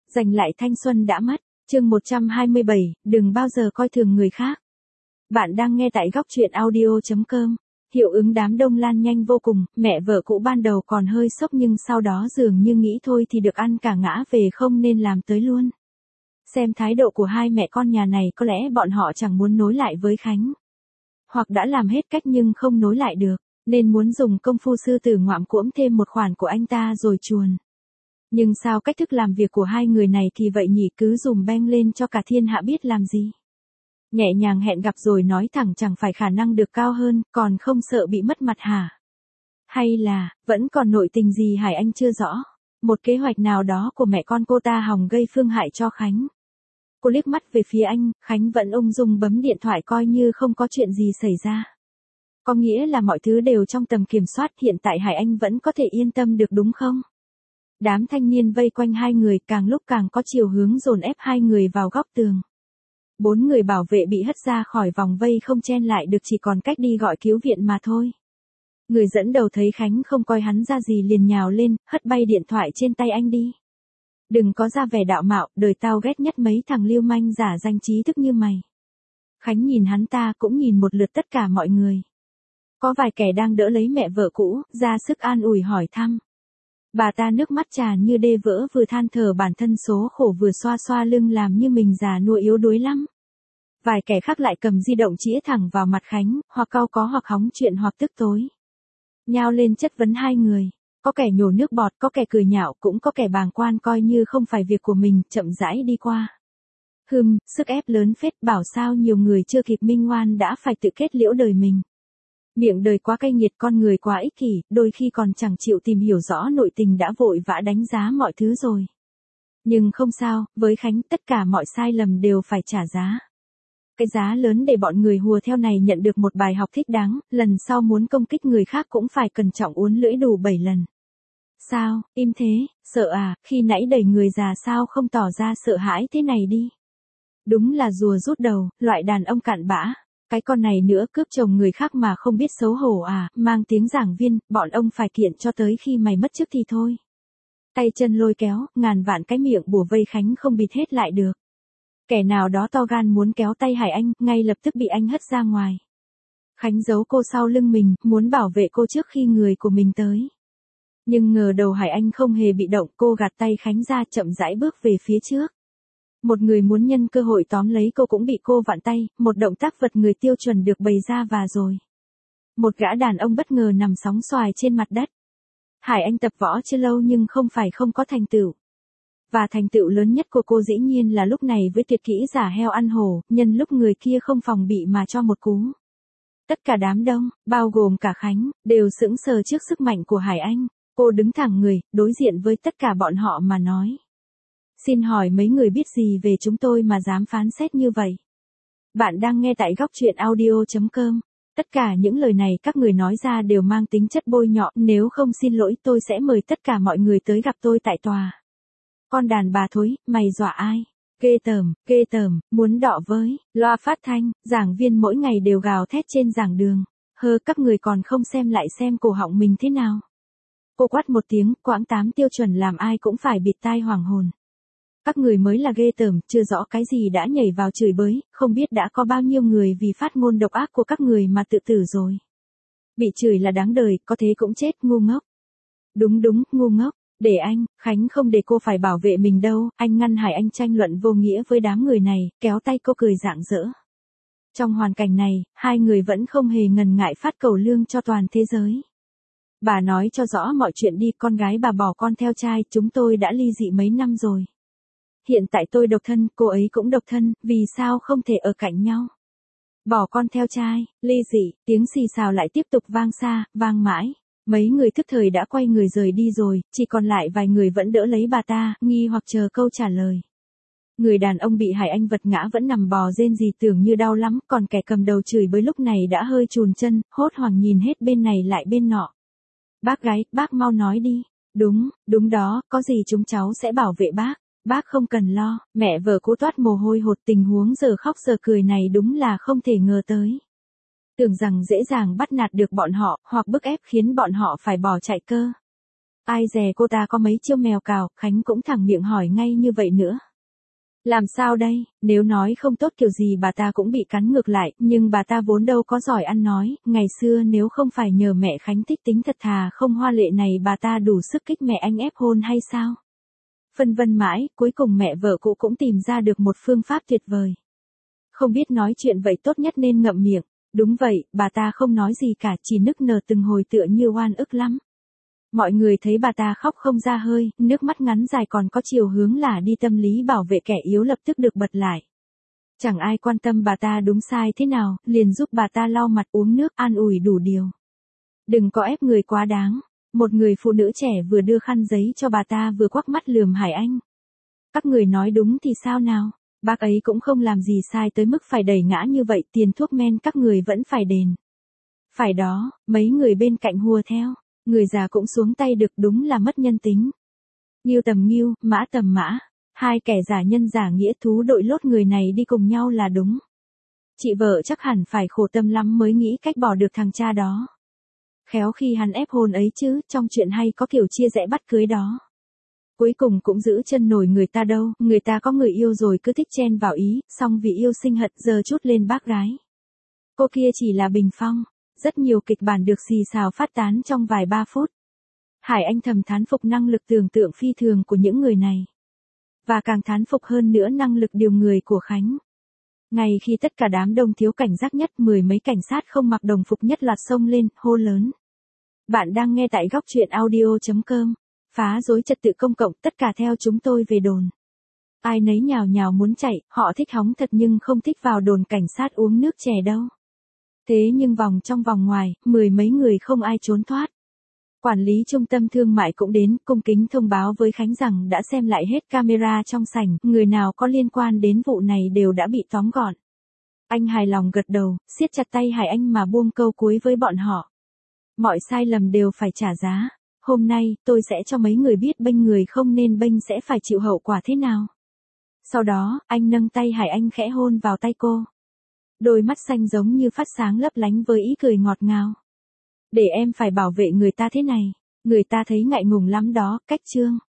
Giành lại thanh xuân đã mất. Chương 127, đừng bao giờ coi thường người khác. Bạn đang nghe tại góc truyện audio.com. Hiệu ứng đám đông lan nhanh vô cùng, mẹ vợ cũ ban đầu còn hơi sốc nhưng sau đó dường như nghĩ thôi thì được ăn cả ngã về không nên làm tới luôn. Xem thái độ của hai mẹ con nhà này có lẽ bọn họ chẳng muốn nối lại với Khánh. Hoặc đã làm hết cách nhưng không nối lại được, nên muốn dùng công phu sư tử ngoạm cuỗm thêm một khoản của anh ta rồi chuồn. Nhưng sao cách thức làm việc của hai người này thì vậy nhỉ, cứ dùm beng lên cho cả thiên hạ biết làm gì. Nhẹ nhàng hẹn gặp rồi nói thẳng chẳng phải khả năng được cao hơn, còn không sợ bị mất mặt hả? Hay là, vẫn còn nội tình gì Hải Anh chưa rõ? Một kế hoạch nào đó của mẹ con cô ta hòng gây phương hại cho Khánh. Cô liếc mắt về phía anh, Khánh vẫn ung dung bấm điện thoại coi như không có chuyện gì xảy ra. Có nghĩa là mọi thứ đều trong tầm kiểm soát, hiện tại Hải Anh vẫn có thể yên tâm được đúng không? Đám thanh niên vây quanh hai người càng lúc càng có chiều hướng dồn ép hai người vào góc tường. 4 người bảo vệ bị hất ra khỏi vòng vây không chen lại được, chỉ còn cách đi gọi cứu viện mà thôi. Người dẫn đầu thấy Khánh không coi hắn ra gì liền nhào lên, hất bay điện thoại trên tay anh đi. Đừng có ra vẻ đạo mạo, đời tao ghét nhất mấy thằng lưu manh giả danh trí thức như mày. Khánh nhìn hắn ta cũng nhìn một lượt tất cả mọi người. Có vài kẻ đang đỡ lấy mẹ vợ cũ, ra sức an ủi hỏi thăm. Bà ta nước mắt tràn như đê vỡ, vừa than thở bản thân số khổ vừa xoa xoa lưng làm như mình già nua yếu đuối lắm. Vài kẻ khác lại cầm di động chĩa thẳng vào mặt Khánh, hoặc cau có hoặc hóng chuyện hoặc tức tối. Nhao lên chất vấn hai người. Có kẻ nhổ nước bọt, có kẻ cười nhạo, cũng có kẻ bàng quan coi như không phải việc của mình, chậm rãi đi qua. Sức ép lớn phết, bảo sao nhiều người chưa kịp minh oan đã phải tự kết liễu đời mình. Miệng đời quá cay nghiệt, con người quá ích kỷ, đôi khi còn chẳng chịu tìm hiểu rõ nội tình đã vội vã đánh giá mọi thứ rồi. Nhưng không sao, với Khánh tất cả mọi sai lầm đều phải trả giá. Cái giá lớn để bọn người hùa theo này nhận được một bài học thích đáng, lần sau muốn công kích người khác cũng phải cẩn trọng uốn lưỡi đủ 7 lần. Sao, im thế, sợ à, khi nãy đẩy người già sao không tỏ ra sợ hãi thế này đi. Đúng là rùa rút đầu, loại đàn ông cặn bã. Cái con này nữa cướp chồng người khác mà không biết xấu hổ à, mang tiếng giảng viên, bọn ông phải kiện cho tới khi mày mất chức thì thôi. Tay chân lôi kéo, ngàn vạn cái miệng bủa vây Khánh không bịt hết lại được. Kẻ nào đó to gan muốn kéo tay Hải Anh, ngay lập tức bị anh hất ra ngoài. Khánh giấu cô sau lưng mình, muốn bảo vệ cô trước khi người của mình tới. Nhưng ngờ đầu Hải Anh không hề bị động, cô gạt tay Khánh ra chậm rãi bước về phía trước. Một người muốn nhân cơ hội tóm lấy cô cũng bị cô vặn tay, một động tác vật người tiêu chuẩn được bày ra và rồi. Một gã đàn ông bất ngờ nằm sóng xoài trên mặt đất. Hải Anh tập võ chưa lâu nhưng không phải không có thành tựu. Và thành tựu lớn nhất của cô dĩ nhiên là lúc này với tuyệt kỹ giả heo ăn hổ, nhân lúc người kia không phòng bị mà cho một cú. Tất cả đám đông, bao gồm cả Khánh, đều sững sờ trước sức mạnh của Hải Anh. Cô đứng thẳng người, đối diện với tất cả bọn họ mà nói. Xin hỏi mấy người biết gì về chúng tôi mà dám phán xét như vậy? Bạn đang nghe tại góc truyện audio.com. Tất cả những lời này các người nói ra đều mang tính chất bôi nhọ, nếu không xin lỗi tôi sẽ mời tất cả mọi người tới gặp tôi tại tòa. Con đàn bà thối, mày dọa ai? Ghê tởm, muốn đọ với, loa phát thanh, giảng viên mỗi ngày đều gào thét trên giảng đường. Các người còn không xem lại xem cổ họng mình thế nào. Cô quát một tiếng, quãng 8 tiêu chuẩn làm ai cũng phải bịt tai hoàng hồn. Các người mới là ghê tởm, chưa rõ cái gì đã nhảy vào chửi bới, không biết đã có bao nhiêu người vì phát ngôn độc ác của các người mà tự tử rồi. Bị chửi là đáng đời, có thế cũng chết, ngu ngốc. Đúng, ngu ngốc. Để anh, Khánh không để cô phải bảo vệ mình đâu, anh ngăn Hải Anh tranh luận vô nghĩa với đám người này, kéo tay cô cười rạng rỡ. Trong hoàn cảnh này, hai người vẫn không hề ngần ngại phát cầu lương cho toàn thế giới. Bà nói cho rõ mọi chuyện đi, con gái bà bỏ con theo trai, chúng tôi đã ly dị mấy năm rồi. Hiện tại tôi độc thân, cô ấy cũng độc thân, vì sao không thể ở cạnh nhau? Bỏ con theo trai, ly dị, tiếng xì xào lại tiếp tục vang xa, vang mãi. Mấy người thức thời đã quay người rời đi rồi, chỉ còn lại vài người vẫn đỡ lấy bà ta, nghi hoặc chờ câu trả lời. Người đàn ông bị Hải Anh vật ngã vẫn nằm bò rên rỉ tưởng như đau lắm, còn kẻ cầm đầu chửi bới lúc này đã hơi chùn chân, hốt hoảng nhìn hết bên này lại bên nọ. Bác gái, bác mau nói đi. Đúng đó, có gì chúng cháu sẽ bảo vệ bác. Bác không cần lo, mẹ vợ cũ toát mồ hôi hột, tình huống giờ khóc giờ cười này đúng là không thể ngờ tới. Tưởng rằng dễ dàng bắt nạt được bọn họ, hoặc bức ép khiến bọn họ phải bỏ chạy cơ. Ai dè cô ta có mấy chiêu mèo cào, Khánh cũng thẳng miệng hỏi ngay như vậy nữa. Làm sao đây, nếu nói không tốt kiểu gì bà ta cũng bị cắn ngược lại, nhưng bà ta vốn đâu có giỏi ăn nói, ngày xưa nếu không phải nhờ mẹ Khánh thích tính thật thà không hoa lệ này bà ta đủ sức kích mẹ anh ép hôn hay sao? Phân vân mãi, cuối cùng mẹ vợ cũ cũng tìm ra được một phương pháp tuyệt vời. Không biết nói chuyện vậy tốt nhất nên ngậm miệng. Đúng vậy, bà ta không nói gì cả, chỉ nức nở từng hồi tựa như oan ức lắm. Mọi người thấy bà ta khóc không ra hơi, nước mắt ngắn dài còn có chiều hướng là đi tâm lý bảo vệ kẻ yếu lập tức được bật lại. Chẳng ai quan tâm bà ta đúng sai thế nào, liền giúp bà ta lau mặt uống nước an ủi đủ điều. Đừng có ép người quá đáng. Một người phụ nữ trẻ vừa đưa khăn giấy cho bà ta vừa quắc mắt lườm Hải Anh. Các người nói đúng thì sao nào? Bác ấy cũng không làm gì sai tới mức phải đẩy ngã như vậy, tiền thuốc men các người vẫn phải đền. Phải đó, mấy người bên cạnh hùa theo. Người già cũng xuống tay được, đúng là mất nhân tính. Nghiêu tầm nghiêu, mã tầm mã. Hai kẻ giả nhân giả nghĩa thú đội lốt người này đi cùng nhau là đúng. Chị vợ chắc hẳn phải khổ tâm lắm mới nghĩ cách bỏ được thằng cha đó. Khéo khi hắn ép hôn ấy chứ, trong chuyện hay có kiểu chia rẽ bắt cưới đó. Cuối cùng cũng giữ chân nổi người ta đâu, người ta có người yêu rồi cứ thích chen vào ý, xong vì yêu sinh hận giờ chút lên bác gái. Cô kia chỉ là bình phong, rất nhiều kịch bản được xì xào phát tán trong vài ba phút. Hải Anh thầm thán phục năng lực tưởng tượng phi thường của những người này. Và càng thán phục hơn nữa năng lực điều người của Khánh. Ngay khi tất cả đám đông thiếu cảnh giác nhất, mười mấy cảnh sát không mặc đồng phục nhất loạt xông lên, hô lớn. Bạn đang nghe tại góc truyện audio.com. Phá rối trật tự công cộng, tất cả theo chúng tôi về đồn. Ai nấy nhào nhào muốn chạy, họ thích hóng thật nhưng không thích vào đồn cảnh sát uống nước chè đâu. Thế nhưng vòng trong vòng ngoài, mười mấy người không ai trốn thoát. Quản lý trung tâm thương mại cũng đến, cung kính thông báo với Khánh rằng đã xem lại hết camera trong sảnh, người nào có liên quan đến vụ này đều đã bị tóm gọn. Anh hài lòng gật đầu, siết chặt tay Hải Anh mà buông câu cuối với bọn họ. Mọi sai lầm đều phải trả giá. Hôm nay, tôi sẽ cho mấy người biết bênh người không nên bênh sẽ phải chịu hậu quả thế nào. Sau đó, anh nâng tay Hải Anh khẽ hôn vào tay cô. Đôi mắt xanh giống như phát sáng lấp lánh với ý cười ngọt ngào. Để em phải bảo vệ người ta thế này, người ta thấy ngại ngùng lắm đó, cách chương.